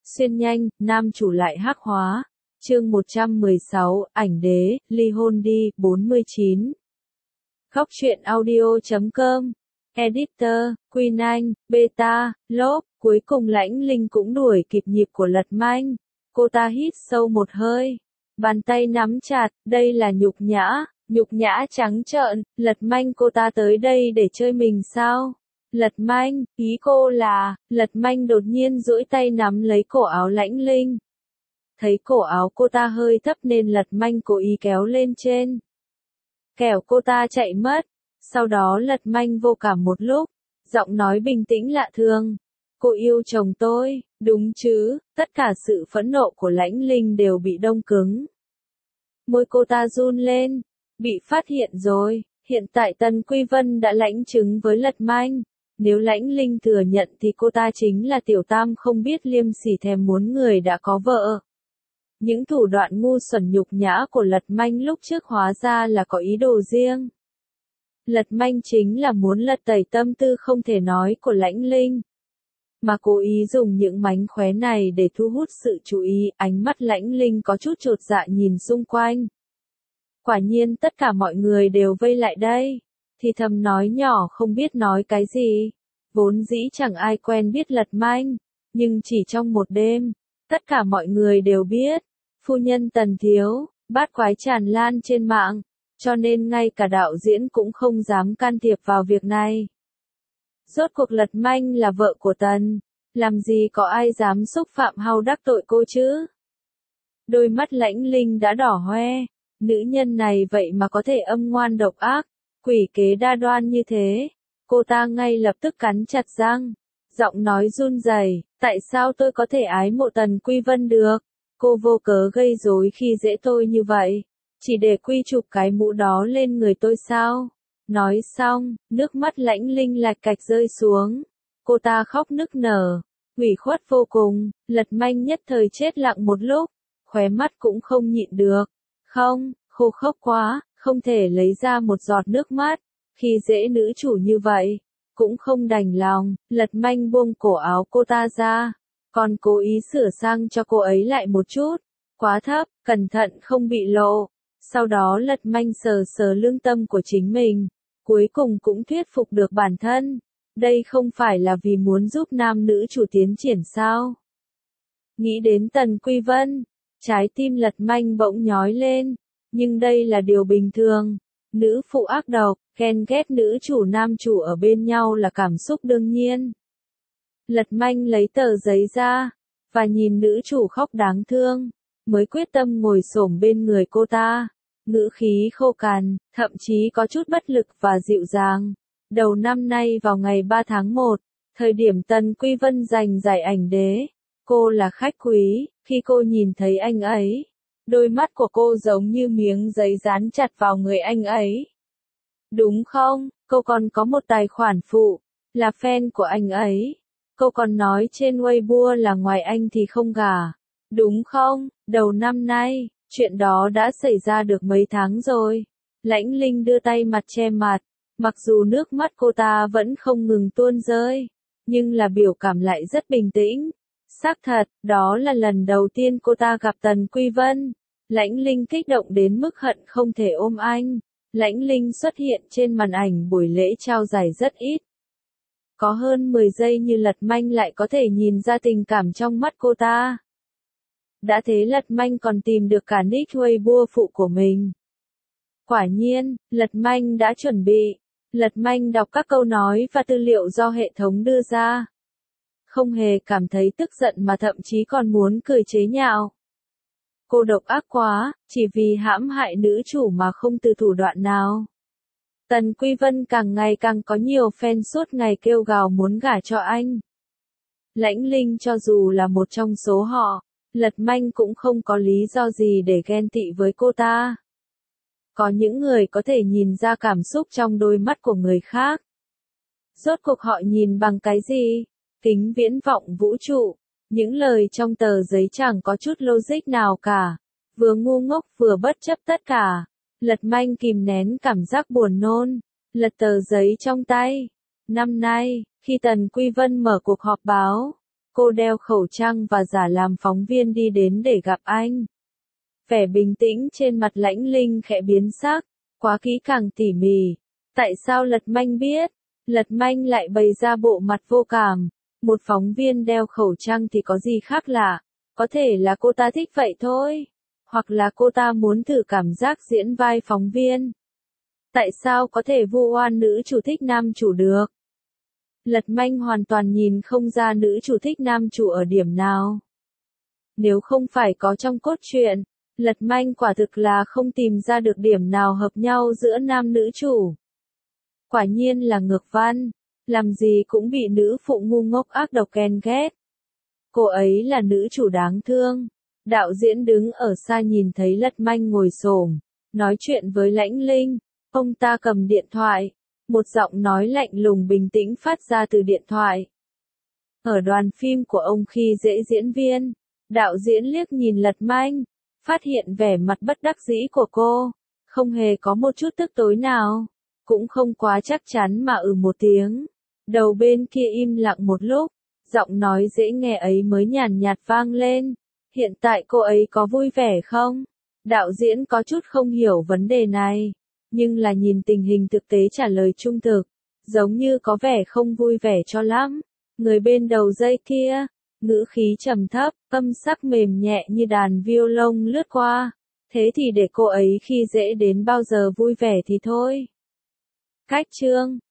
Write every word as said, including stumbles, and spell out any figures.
Xuyên nhanh, nam chủ lại hắc hóa. Chương một trăm mười sáu, ảnh đế, ly hôn đi, bốn mươi chín. Góc truyện audio chấm com. Editor, Queen Anh, Beta, Lốp, cuối cùng Lãnh Linh cũng đuổi kịp nhịp của Lật Manh. Cô ta hít sâu một hơi. Bàn tay nắm chặt, đây là nhục nhã, nhục nhã trắng trợn, Lật Manh cô ta tới đây để chơi mình sao? Lật Manh, ý cô là, Lật Manh đột nhiên duỗi tay nắm lấy cổ áo Lãnh Linh. Thấy cổ áo cô ta hơi thấp nên Lật Manh cố ý kéo lên trên. Kẻo cô ta chạy mất. Sau đó Lật Manh vô cảm một lúc, giọng nói bình tĩnh lạ thường. Cô yêu chồng tôi, đúng chứ? Tất cả sự phẫn nộ của Lãnh Linh đều bị đông cứng. Môi cô ta run lên, bị phát hiện rồi. Hiện tại Tần Quy Vân đã lãnh chứng với Lật Manh. Nếu Lãnh Linh thừa nhận thì cô ta chính là tiểu tam không biết liêm sỉ thèm muốn người đã có vợ. Những thủ đoạn ngu xuẩn nhục nhã của Lật Manh lúc trước hóa ra là có ý đồ riêng. Lật Manh chính là muốn lật tẩy tâm tư không thể nói của Lãnh Linh. Mà cố ý dùng những mánh khóe này để thu hút sự chú ý, ánh mắt Lãnh Linh có chút chột dạ nhìn xung quanh. Quả nhiên tất cả mọi người đều vây lại đây. Thì thầm nói nhỏ không biết nói cái gì. Vốn dĩ chẳng ai quen biết Lật Manh. Nhưng chỉ trong một đêm, tất cả mọi người đều biết. Phu nhân Tần thiếu, bát quái tràn lan trên mạng. Cho nên ngay cả đạo diễn cũng không dám can thiệp vào việc này. Rốt cuộc Lật Manh là vợ của Tần. Làm gì có ai dám xúc phạm hao đắc tội cô chứ? Đôi mắt Lãnh Linh đã đỏ hoe. Nữ nhân này vậy mà có thể âm ngoan độc ác, quỷ kế đa đoan như thế. Cô ta ngay lập tức cắn chặt răng. Giọng nói run rẩy, tại sao tôi có thể ái mộ Tần Quy Vân được? Cô vô cớ gây rối khi dễ tôi như vậy. Chỉ để quy chụp cái mũ đó lên người tôi sao? Nói xong, nước mắt Lãnh Linh lạch cạch rơi xuống. Cô ta khóc nức nở, ủy khuất vô cùng. Lật Manh nhất thời chết lặng một lúc, khóe mắt cũng không nhịn được. Không, khô khốc quá, không thể lấy ra một giọt nước mắt. Khi dễ nữ chủ như vậy, cũng không đành lòng. Lật Manh buông cổ áo cô ta ra, còn cố ý sửa sang cho cô ấy lại một chút. Quá thấp, cẩn thận không bị lộ. Sau đó Lật Manh sờ sờ lương tâm của chính mình, cuối cùng cũng thuyết phục được bản thân. Đây không phải là vì muốn giúp nam nữ chủ tiến triển sao? Nghĩ đến Tần Quy Vân, trái tim Lật Manh bỗng nhói lên. Nhưng đây là điều bình thường. Nữ phụ ác độc, ghen ghét nữ chủ nam chủ ở bên nhau là cảm xúc đương nhiên. Lật Manh lấy tờ giấy ra, và nhìn nữ chủ khóc đáng thương, mới quyết tâm ngồi xổm bên người cô ta. Ngữ khí khô cằn, thậm chí có chút bất lực và dịu dàng. Đầu năm nay vào ngày ba tháng một, thời điểm Tần Quy Vân giành giải ảnh đế, cô là khách quý. Khi cô nhìn thấy anh ấy, đôi mắt của cô giống như miếng giấy dán chặt vào người anh ấy. Đúng không? Cô còn có một tài khoản phụ, là fan của anh ấy. Cô còn nói trên Weibo là ngoài anh thì không gả. Đúng không? Đầu năm nay, chuyện đó đã xảy ra được mấy tháng rồi. Lãnh Linh đưa tay mặt che mặt, mặc dù nước mắt cô ta vẫn không ngừng tuôn rơi, nhưng là biểu cảm lại rất bình tĩnh. Xác thật, đó là lần đầu tiên cô ta gặp Tần Quy Vân. Lãnh Linh kích động đến mức hận không thể ôm anh. Lãnh Linh xuất hiện trên màn ảnh buổi lễ trao giải rất ít. Có hơn mười giây như Lật Manh lại có thể nhìn ra tình cảm trong mắt cô ta. Đã thế Lật Manh còn tìm được cả nick Weibo phụ của mình. Quả nhiên, Lật Manh đã chuẩn bị. Lật Manh đọc các câu nói và tư liệu do hệ thống đưa ra. Không hề cảm thấy tức giận mà thậm chí còn muốn cười chế nhạo. Cô độc ác quá, chỉ vì hãm hại nữ chủ mà không từ thủ đoạn nào. Tần Quy Vân càng ngày càng có nhiều fan suốt ngày kêu gào muốn gả cho anh. Lãnh Linh cho dù là một trong số họ, Lật Manh cũng không có lý do gì để ghen tị với cô ta. Có những người có thể nhìn ra cảm xúc trong đôi mắt của người khác. Rốt cuộc họ nhìn bằng cái gì? Kính viễn vọng vũ trụ. Những lời trong tờ giấy chẳng có chút logic nào cả. Vừa ngu ngốc vừa bất chấp tất cả. Lật Manh kìm nén cảm giác buồn nôn. Lật tờ giấy trong tay. Năm nay, khi Tần Quy Vân mở cuộc họp báo, Cô đeo khẩu trang và giả làm phóng viên đi đến để gặp anh. Vẻ bình tĩnh trên mặt Lãnh Linh khẽ biến sắc, quá kỹ càng tỉ mỉ. Tại sao Lật Manh biết? Lật Manh lại bày ra bộ mặt vô cảm. Một phóng viên đeo khẩu trang thì có gì khác lạ? Có thể là cô ta thích vậy thôi. Hoặc là cô ta muốn thử cảm giác diễn vai phóng viên. Tại sao có thể vu oan nữ chủ thích nam chủ được? Lật Manh hoàn toàn nhìn không ra nữ chủ thích nam chủ ở điểm nào. Nếu không phải có trong cốt truyện, Lật Manh quả thực là không tìm ra được điểm nào hợp nhau giữa nam nữ chủ. Quả nhiên là ngược văn, làm gì cũng bị nữ phụ ngu ngốc ác độc ghen ghét. Cô ấy là nữ chủ đáng thương. Đạo diễn đứng ở xa nhìn thấy Lật Manh ngồi xổm, nói chuyện với Lãnh Linh. Ông ta cầm điện thoại. Một giọng nói lạnh lùng bình tĩnh phát ra từ điện thoại. Ở đoàn phim của ông khi dễ diễn viên, đạo diễn liếc nhìn Lật Manh, phát hiện vẻ mặt bất đắc dĩ của cô, không hề có một chút tức tối nào, cũng không quá chắc chắn mà ừ một tiếng. Đầu bên kia im lặng một lúc, giọng nói dễ nghe ấy mới nhàn nhạt vang lên. Hiện tại cô ấy có vui vẻ không? Đạo diễn có chút không hiểu vấn đề này, nhưng là nhìn tình hình thực tế trả lời trung thực, giống như có vẻ không vui vẻ cho lắm. Người bên đầu dây kia, ngữ khí trầm thấp, âm sắc mềm nhẹ như đàn violon lướt qua. Thế thì để cô ấy khi dễ đến bao giờ vui vẻ thì thôi. Cách chương